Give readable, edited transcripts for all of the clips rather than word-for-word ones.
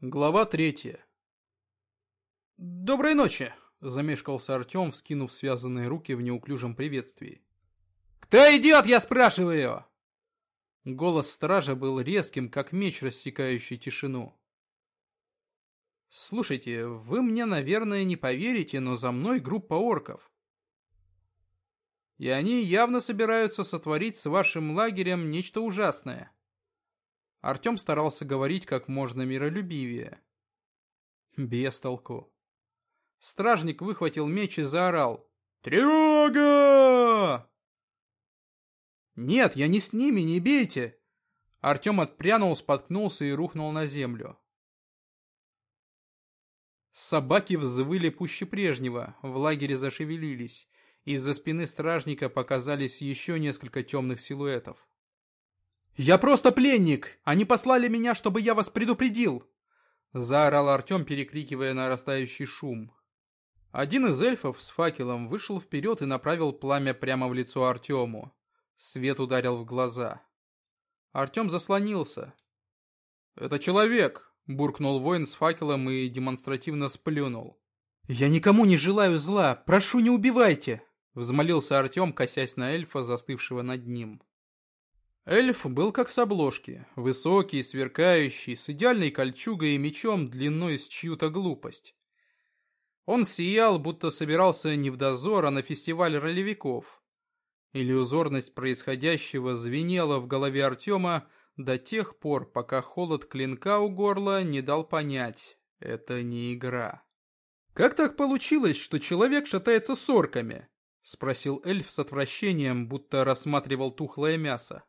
Глава 3. «Доброй ночи!» — замешкался Артем, вскинув связанные руки в неуклюжем приветствии. «Кто идет, я спрашиваю?» Голос стража был резким, как меч, рассекающий тишину. «Слушайте, вы мне, наверное, не поверите, но за мной группа орков. И они явно собираются сотворить с вашим лагерем нечто ужасное». Артем старался говорить как можно миролюбивее. Без толку. Стражник выхватил меч и заорал: «Тревога!» «Нет, я не с ними, не бейте!» Артем отпрянул, споткнулся и рухнул на землю. Собаки взвыли пуще прежнего, в лагере зашевелились. Из-за спины стражника показались еще несколько темных силуэтов. «Я просто пленник! Они послали меня, чтобы я вас предупредил!» Заорал Артем, перекрикивая нарастающий шум. Один из эльфов с факелом вышел вперед и направил пламя прямо в лицо Артему. Свет ударил в глаза. Артем заслонился. «Это человек!» — буркнул воин с факелом и демонстративно сплюнул. «Я никому не желаю зла! Прошу, не убивайте!» — взмолился Артем, косясь на эльфа, застывшего над ним. Эльф был как с обложки, высокий, сверкающий, с идеальной кольчугой и мечом длиной с чью-то глупость. Он сиял, будто собирался не в дозор, а на фестиваль ролевиков. Иллюзорность происходящего звенела в голове Артема до тех пор, пока холод клинка у горла не дал понять — это не игра. «Как так получилось, что человек шатается с орками?» — спросил эльф с отвращением, будто рассматривал тухлое мясо.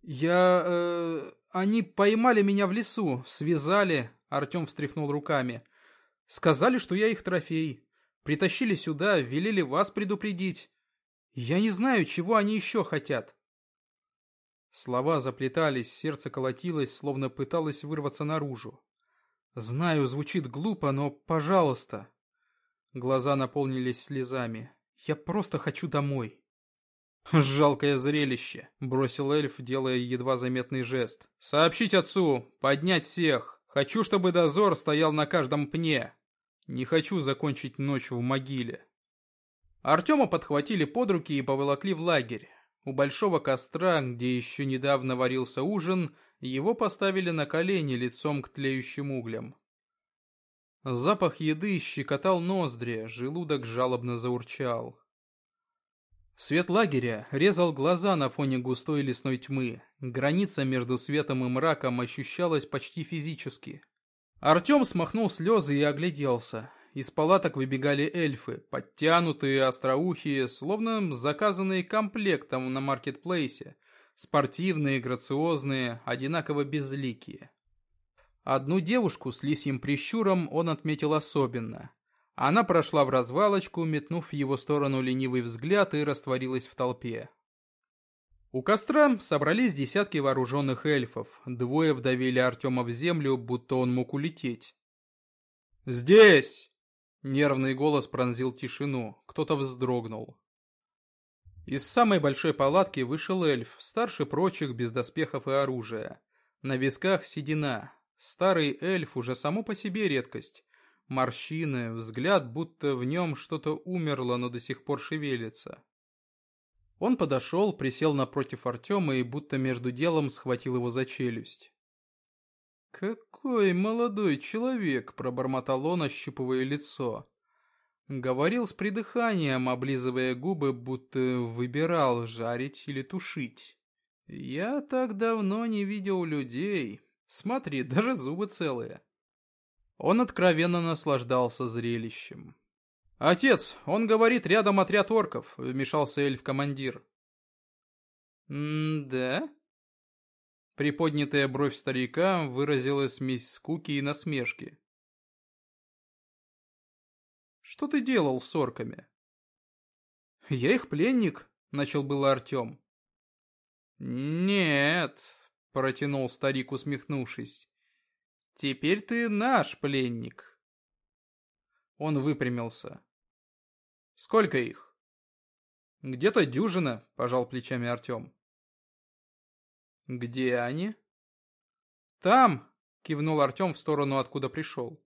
Они поймали меня в лесу, связали», — Артем встряхнул руками. «Сказали, что я их трофей. Притащили сюда, велели вас предупредить. Я не знаю, чего они еще хотят». Слова заплетались, сердце колотилось, словно пыталось вырваться наружу. «Знаю, звучит глупо, но, пожалуйста». Глаза наполнились слезами. «Я просто хочу домой». «Жалкое зрелище», — бросил эльф, делая едва заметный жест. «Сообщить отцу, поднять всех. Хочу, чтобы дозор стоял на каждом пне. Не хочу закончить ночь в могиле». Артема подхватили под руки и поволокли в лагерь. У большого костра, где еще недавно варился ужин, его поставили на колени лицом к тлеющим углям. Запах еды щекотал ноздри, желудок жалобно заурчал. Свет лагеря резал глаза на фоне густой лесной тьмы. Граница между светом и мраком ощущалась почти физически. Артем смахнул слезы и огляделся. Из палаток выбегали эльфы, подтянутые, остроухие, словно заказанные комплектом на маркетплейсе. Спортивные, грациозные, одинаково безликие. Одну девушку с лисьим прищуром он отметил особенно. Она прошла в развалочку, метнув в его сторону ленивый взгляд, и растворилась в толпе. У костра собрались десятки вооруженных эльфов. Двое вдавили Артема в землю, будто он мог улететь. «Здесь!» — нервный голос пронзил тишину. Кто-то вздрогнул. Из самой большой палатки вышел эльф, старше прочих, без доспехов и оружия. На висках седина. Старый эльф уже само по себе редкость. Морщины, взгляд, будто в нем что-то умерло, но до сих пор шевелится. Он подошел, присел напротив Артема и будто между делом схватил его за челюсть. «Какой молодой человек!» — пробормотал он, ощупывая лицо. Говорил с придыханием, облизывая губы, будто выбирал, жарить или тушить. «Я так давно не видел людей. Смотри, даже зубы целые». Он откровенно наслаждался зрелищем. «Отец, он говорит, рядом отряд орков», — вмешался эльф-командир. «Да?» Приподнятая бровь старика выразила смесь скуки и насмешки. «Что ты делал с орками?» «Я их пленник», — начал было Артем. «Нет», — протянул старик, усмехнувшись. «Теперь ты наш пленник». Он выпрямился. «Сколько их?» «Где-то дюжина», — пожал плечами Артем. «Где они?» «Там», кивнул Артем в сторону, откуда пришел.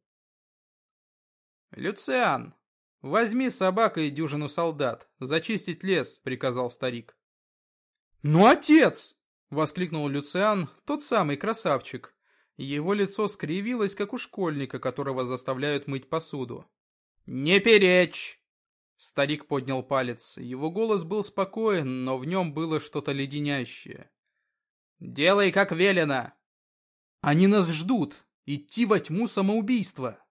«Люциан, возьми собак и дюжину солдат. Зачистить лес», — приказал старик. «Ну, отец!» — воскликнул Люциан, тот самый красавчик. Его лицо скривилось, как у школьника, которого заставляют мыть посуду. «Не перечь!» Старик поднял палец. Его голос был спокоен, но в нем было что-то леденящее. «Делай, как велено!» «Они нас ждут! Идти во тьму самоубийства!»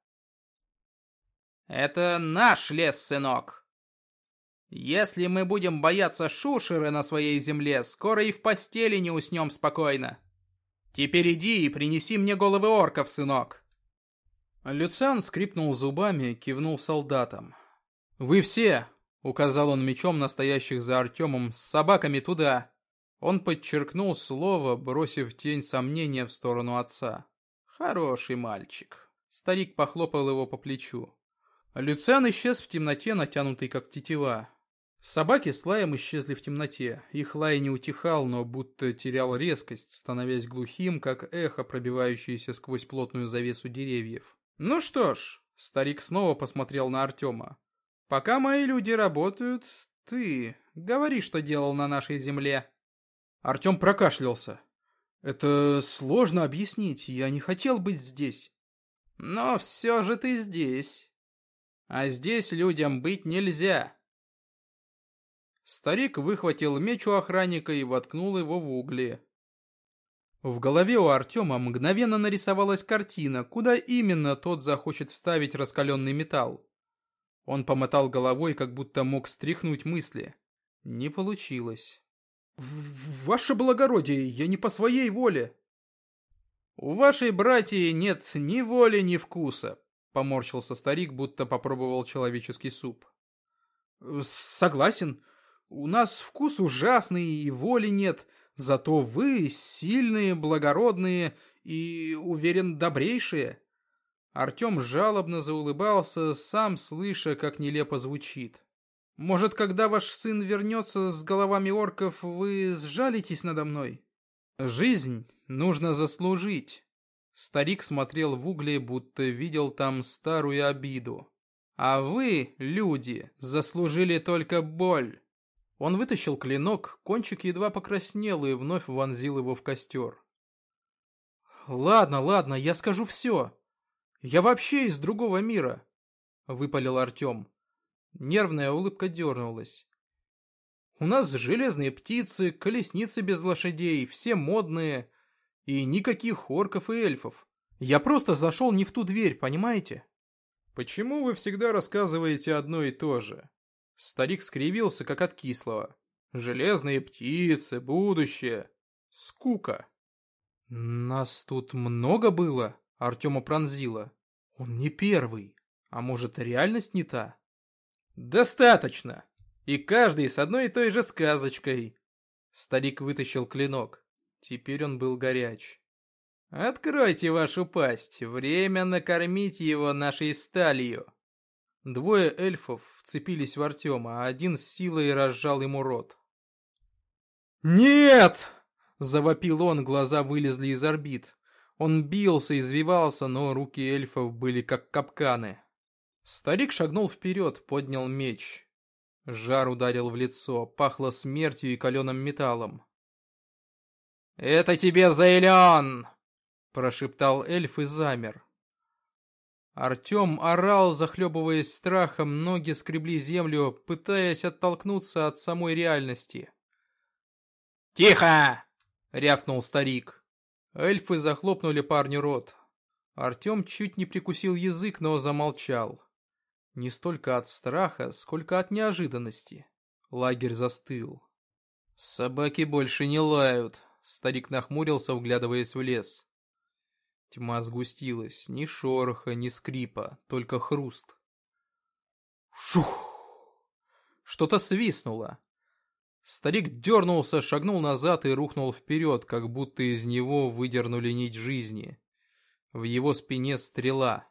«Это наш лес, сынок! Если мы будем бояться шушеры на своей земле, скоро и в постели не уснем спокойно. Теперь иди и принеси мне головы орков, сынок!» Люциан скрипнул зубами, кивнул солдатам. «Вы все!» — указал он мечом на стоящих за Артемом, «с собаками туда!» Он подчеркнул слово, бросив тень сомнения в сторону отца. «Хороший мальчик!» Старик похлопал его по плечу. Люциан исчез в темноте, натянутой как тетива. Собаки с лаем исчезли в темноте. Их лай не утихал, но будто терял резкость, становясь глухим, как эхо, пробивающееся сквозь плотную завесу деревьев. «Ну что ж», — старик снова посмотрел на Артема. «Пока мои люди работают, ты говори, что делал на нашей земле». Артем прокашлялся. «Это сложно объяснить, я не хотел быть здесь». «Но все же ты здесь. А здесь людям быть нельзя». Старик выхватил меч у охранника и воткнул его в угли. В голове у Артема мгновенно нарисовалась картина, куда именно тот захочет вставить раскаленный металл. Он помотал головой, как будто мог стряхнуть мысли. Не получилось. «Ваше благородие, я не по своей воле!» «У вашей братьи нет ни воли, ни вкуса», — поморщился старик, будто попробовал человеческий суп. «Согласен. У нас вкус ужасный и воли нет, зато вы сильные, благородные и, уверен, добрейшие». Артем жалобно заулыбался, сам слыша, как нелепо звучит. «Может, когда ваш сын вернется с головами орков, вы сжалитесь надо мной? Жизнь нужно заслужить». Старик смотрел в угли, будто видел там старую обиду. «А вы, люди, заслужили только боль». Он вытащил клинок, кончик едва покраснел и вновь вонзил его в костер. «Ладно, я скажу все. Я вообще из другого мира», — выпалил Артем. Нервная улыбка дернулась. «У нас железные птицы, колесницы без лошадей, все модные, и никаких орков и эльфов. Я просто зашел не в ту дверь, понимаете?» «Почему вы всегда рассказываете одно и то же?» Старик скривился, как от кислого. «Железные птицы, будущее. Скука». «Нас тут много было?» Артема пронзило. «Он не первый. А может, реальность не та?» «Достаточно! И каждый с одной и той же сказочкой!» Старик вытащил клинок. Теперь он был горяч. «Откройте вашу пасть! Время накормить его нашей сталью!» Двое эльфов вцепились в Артема, а один с силой разжал ему рот. «Нет!» — завопил он, глаза вылезли из орбит. Он бился, извивался, но руки эльфов были как капканы. Старик шагнул вперед, поднял меч. Жар ударил в лицо, пахло смертью и каленым металлом. «Это тебе за Элеон!» — прошептал эльф и замер. Артем орал, захлебываясь страхом, ноги скребли землю, пытаясь оттолкнуться от самой реальности. «Тихо!» — рявкнул старик. Эльфы захлопнули парню рот. Артем чуть не прикусил язык, но замолчал. Не столько от страха, сколько от неожиданности. Лагерь застыл. «Собаки больше не лают», — старик нахмурился, вглядываясь в лес. Тьма сгустилась, ни шороха, ни скрипа, только хруст. Шух! Что-то свистнуло. Старик дернулся, шагнул назад и рухнул вперед, как будто из него выдернули нить жизни. В его спине стрела.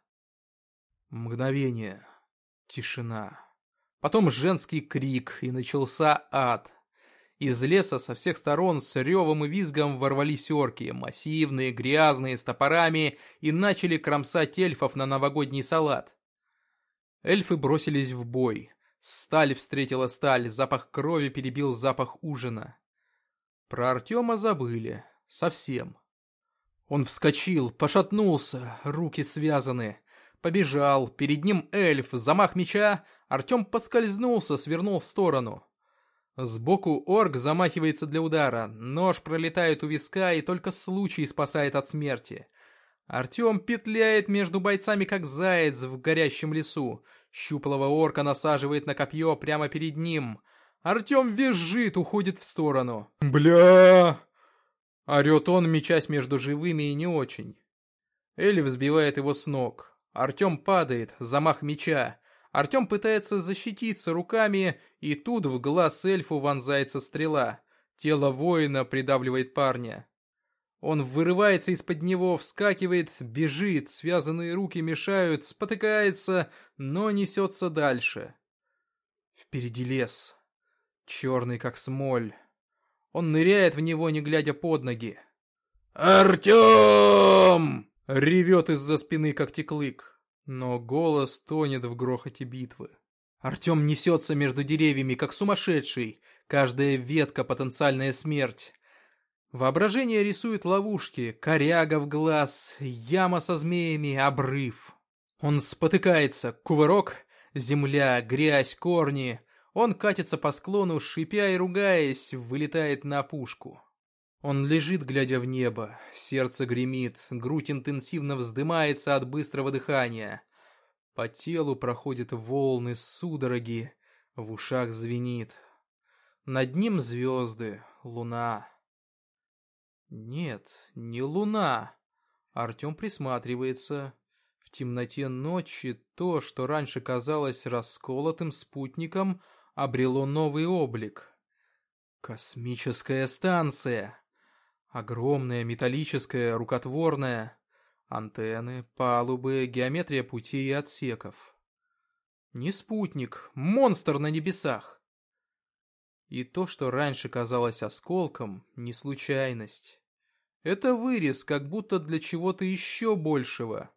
Мгновение. Тишина. Потом женский крик, и начался ад. Из леса со всех сторон с ревом и визгом ворвались орки, массивные, грязные, с топорами, и начали кромсать эльфов на новогодний салат. Эльфы бросились в бой. Сталь встретила сталь, запах крови перебил запах ужина. Про Артема забыли. Совсем. Он вскочил, пошатнулся, руки связаны. Побежал, перед ним эльф, замах меча, Артем подскользнулся, свернул в сторону. Сбоку орк замахивается для удара, нож пролетает у виска и только случай спасает от смерти. Артем петляет между бойцами, как заяц в горящем лесу. Щуплого орка насаживает на копье прямо перед ним. Артем визжит, уходит в сторону. «Бля!» орет он, мечась между живыми и не очень. Эльф сбивает его с ног. Артем падает, замах меча. Артем пытается защититься руками, и тут в глаз эльфу вонзается стрела. Тело воина придавливает парня. Он вырывается из-под него, вскакивает, бежит, связанные руки мешают, спотыкается, но несется дальше. Впереди лес, черный как смоль. Он ныряет в него, не глядя под ноги. «Артем!» — ревет из-за спины когтеклык. Но голос тонет в грохоте битвы. Артем несется между деревьями, как сумасшедший. Каждая ветка — потенциальная смерть. Воображение рисует ловушки. Коряга в глаз, яма со змеями, обрыв. Он спотыкается, кувырок, земля, грязь, корни. Он катится по склону, шипя и ругаясь, вылетает на опушку. Он лежит, глядя в небо, сердце гремит, грудь интенсивно вздымается от быстрого дыхания. По телу проходят волны судороги, в ушах звенит. Над ним звезды, луна. Нет, не луна. Артем присматривается. В темноте ночи то, что раньше казалось расколотым спутником, обрело новый облик. Космическая станция. Огромная, металлическая, рукотворная. Антенны, палубы, геометрия путей и отсеков. Не спутник, монстр на небесах. И то, что раньше казалось осколком, не случайность. Это вырез, как будто для чего-то еще большего.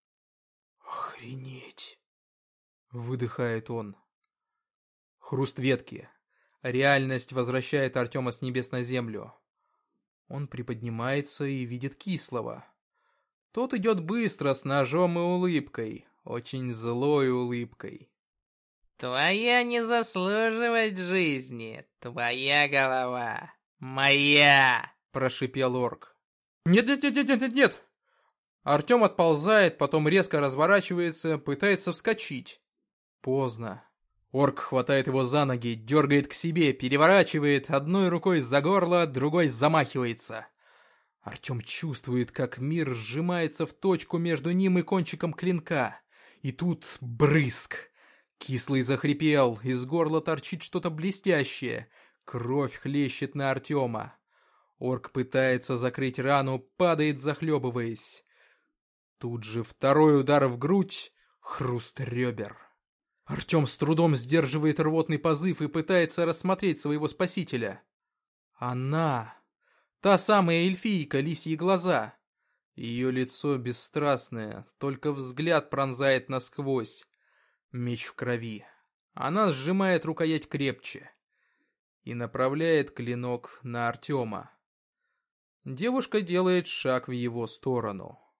«Охренеть!» — выдыхает он. Хруст ветки. Реальность возвращает Артема с небес на землю. Он приподнимается и видит Кислого. Тот идет быстро, с ножом и улыбкой. Очень злой улыбкой. «Твоя не заслуживает жизни. Твоя голова. Моя!» — прошипел орк. «Нет!» Артем отползает, потом резко разворачивается, пытается вскочить. Поздно. Орк хватает его за ноги, дергает к себе, переворачивает, одной рукой за горло, другой замахивается. Артем чувствует, как мир сжимается в точку между ним и кончиком клинка. И тут брызг. Кислый захрипел, из горла торчит что-то блестящее. Кровь хлещет на Артема. Орк пытается закрыть рану, падает, захлебываясь. Тут же второй удар в грудь, хруст ребер. Артем с трудом сдерживает рвотный позыв и пытается рассмотреть своего спасителя. Она... Та самая эльфийка, лисьи глаза. Ее лицо бесстрастное, только взгляд пронзает насквозь. Меч в крови. Она сжимает рукоять крепче и направляет клинок на Артема. Девушка делает шаг в его сторону.